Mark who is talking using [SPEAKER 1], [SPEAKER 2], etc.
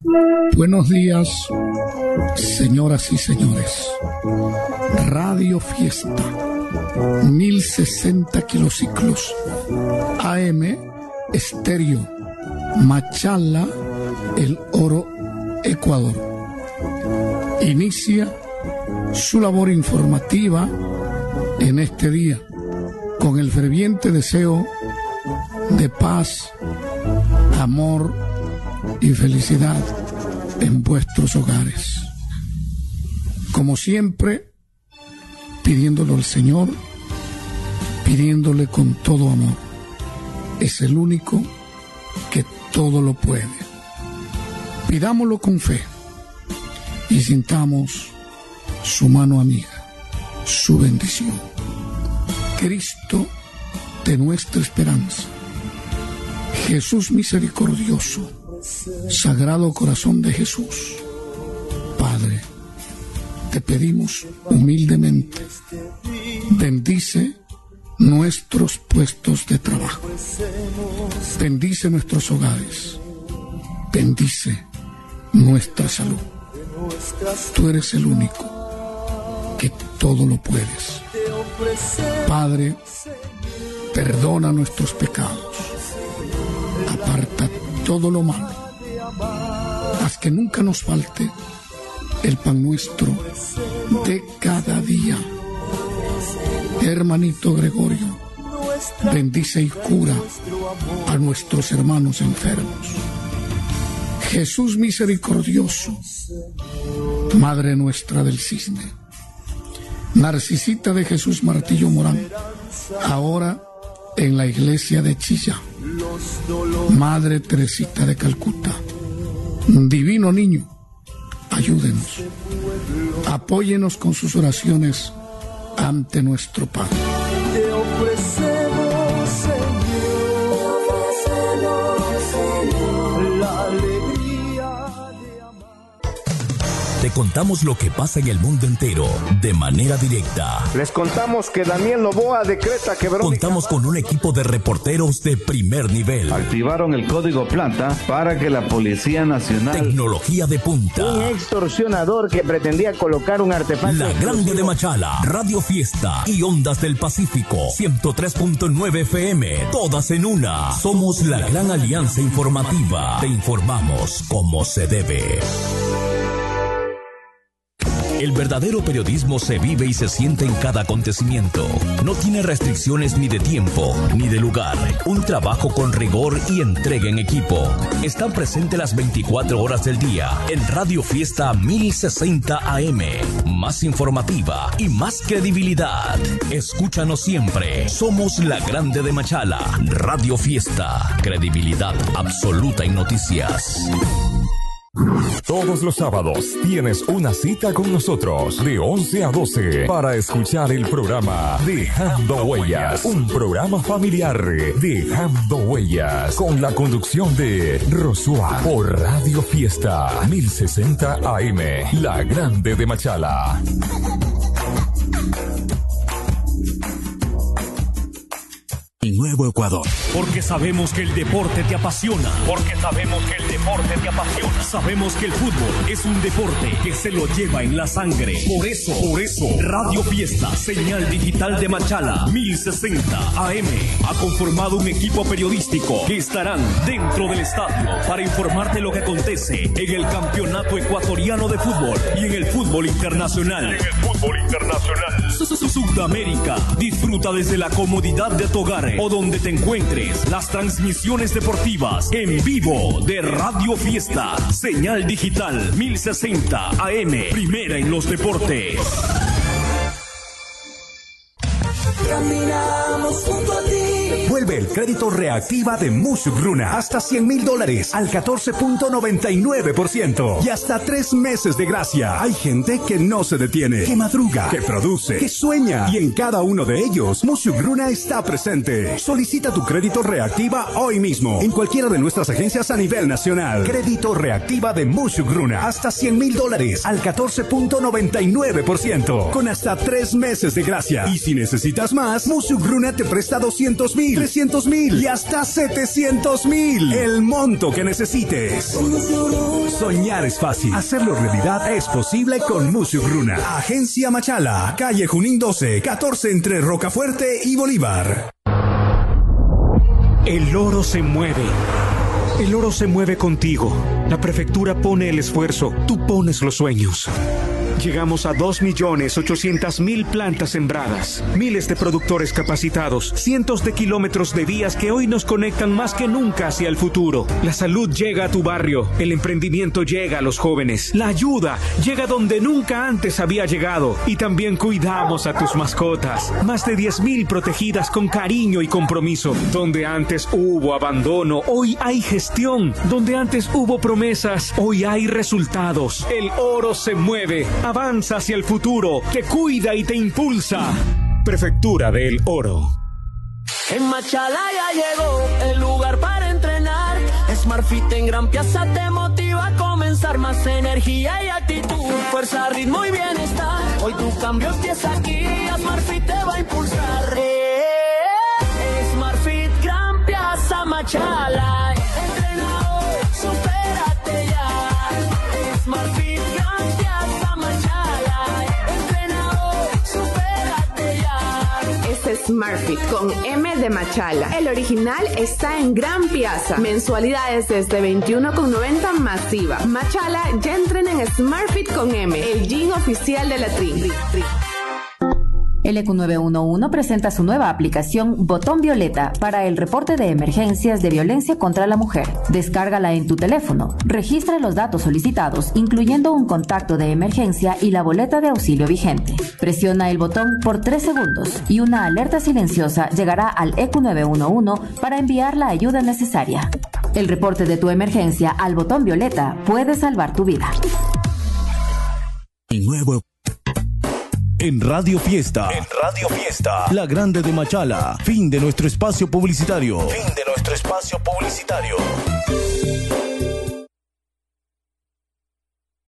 [SPEAKER 1] Buenos días, señoras y señores. Radio Fiesta, 1060 kilociclos, AM, estéreo, Machala, El Oro, Ecuador. Inicia su labor informativa en este día con el ferviente deseo de paz, amor y felicidad en vuestros hogares. Como siempre, pidiéndolo al Señor, pidiéndole con todo amor. Es el único que todo lo puede. Pidámoslo con fe y sintamos su mano amiga, su bendición. Cristo de nuestra esperanza, Jesús misericordioso, Sagrado Corazón de Jesús, Padre, te pedimos humildemente, bendice nuestros puestos de trabajo, bendice nuestros hogares, bendice nuestra salud. Tú eres el único que todo lo puedes. Padre, perdona nuestros pecados, aparta todo lo malo, haz que nunca nos falte el pan nuestro de cada día. Hermanito Gregorio, bendice y cura a nuestros hermanos enfermos. Jesús misericordioso, Madre nuestra del Cisne, Narcisita de Jesús Martillo Morán, ahora en la iglesia de Chillán, Madre Teresita de Calcuta, Divino Niño, ayúdenos, apóyenos con sus oraciones ante nuestro Padre.
[SPEAKER 2] Te ofrecemos, Señor, la alegría de amar.
[SPEAKER 3] Te contamos lo que pasa en el mundo entero de manera directa.
[SPEAKER 4] Les contamos que Daniel Noboa decreta que Verónica...
[SPEAKER 3] Contamos con un equipo de reporteros de primer nivel.
[SPEAKER 5] Activaron el código plata para que la Policía Nacional...
[SPEAKER 3] Tecnología de punta.
[SPEAKER 6] Un extorsionador que pretendía colocar un artefacto...
[SPEAKER 3] La Grande de Machala, Radio Fiesta y Ondas del Pacífico, 103.9 FM, todas en una. Somos la gran alianza informativa. Te informamos como se debe. El verdadero periodismo se vive y se siente en cada acontecimiento. No tiene restricciones ni de tiempo, ni de lugar. Un trabajo con rigor y entrega en equipo. Están presentes las 24 horas del día en Radio Fiesta 1060 AM. Más informativa y más credibilidad. Escúchanos siempre. Somos la Grande de Machala. Radio Fiesta. Credibilidad absoluta en noticias.
[SPEAKER 7] Todos los sábados tienes una cita con nosotros de 11 a 12 para escuchar el programa Dejando Huellas, un programa familiar Dejando Huellas con la conducción de Rosua por Radio Fiesta 1060 AM, La Grande de Machala.
[SPEAKER 3] Nuevo Ecuador.
[SPEAKER 8] Porque sabemos que el deporte te apasiona. Porque sabemos que el deporte te apasiona. Sabemos que el fútbol es un deporte que se lo lleva en la sangre. Por eso, Radio Fiesta, señal digital de Machala, 1060 AM, ha conformado un equipo periodístico que estarán dentro del estadio para informarte lo que acontece en el campeonato ecuatoriano de fútbol y en el fútbol internacional. Sudamérica, disfruta desde la comodidad de tu hogar o donde te encuentres las transmisiones deportivas en vivo de Radio Fiesta, señal digital 1060 AM, primera en los deportes.
[SPEAKER 2] Caminamos junto a ti.
[SPEAKER 3] Vuelve el crédito reactiva de Musugruna hasta $100,000 al 14.99% y hasta 3 meses de gracia. Hay gente que no se detiene, que madruga, que produce, que sueña, y en cada uno de ellos Musugruna está presente. Solicita tu crédito reactiva hoy mismo en cualquiera de nuestras agencias a nivel nacional. Crédito reactiva de Musugruna hasta $100,000 al 14.99% con hasta 3 meses de gracia. Y si necesitas más, Musugruna te presta $200,000
[SPEAKER 8] 300,000 y hasta 700,000. El monto que necesites. Soñar es fácil. Hacerlo realidad es posible con Musugruna. Agencia Machala, calle Junín 12, 14 entre Rocafuerte y Bolívar. El oro se mueve. El oro se mueve contigo. La prefectura pone el esfuerzo, tú pones los sueños. Llegamos a 2.800.000 plantas sembradas, miles de productores capacitados, cientos de kilómetros de vías que hoy nos conectan más que nunca hacia el futuro. La salud llega a tu barrio, el emprendimiento llega a los jóvenes, la ayuda llega donde nunca antes había llegado y también cuidamos a tus mascotas. Más de 10.000 protegidas con cariño y compromiso. Donde antes hubo abandono, hoy hay gestión. Donde antes hubo promesas, hoy hay resultados. El oro se mueve. Avanza hacia el futuro, te cuida y te impulsa. Prefectura del Oro.
[SPEAKER 2] En Machala ya llegó el lugar para entrenar. SmartFit en Gran Piazza te motiva a comenzar. Más energía y actitud, fuerza, ritmo y bienestar. Hoy tu cambio empieza aquí, SmartFit te va a impulsar. SmartFit Gran Piazza Machala. Entrena hoy, supérate ya. SmartFit Gran Piazza Machala. Entrena hoy, supérate ya.
[SPEAKER 9] Este es SmartFit con M de Machala. El original está en Gran Piazza. Mensualidades desde $21,90 masiva. Machala ya entrena en SmartFit con M, el gym oficial de la Tri.
[SPEAKER 10] El EQ911 presenta su nueva aplicación Botón Violeta para el reporte de emergencias de violencia contra la mujer. Descárgala en tu teléfono, registra los datos solicitados, incluyendo un contacto de emergencia y la boleta de auxilio vigente. Presiona el botón por 3 segundos y una alerta silenciosa llegará al EQ911 para enviar la ayuda necesaria. El reporte de tu emergencia al Botón Violeta puede salvar tu vida.
[SPEAKER 8] Nuevo en Radio Fiesta. La Grande de Machala. Fin de nuestro espacio publicitario.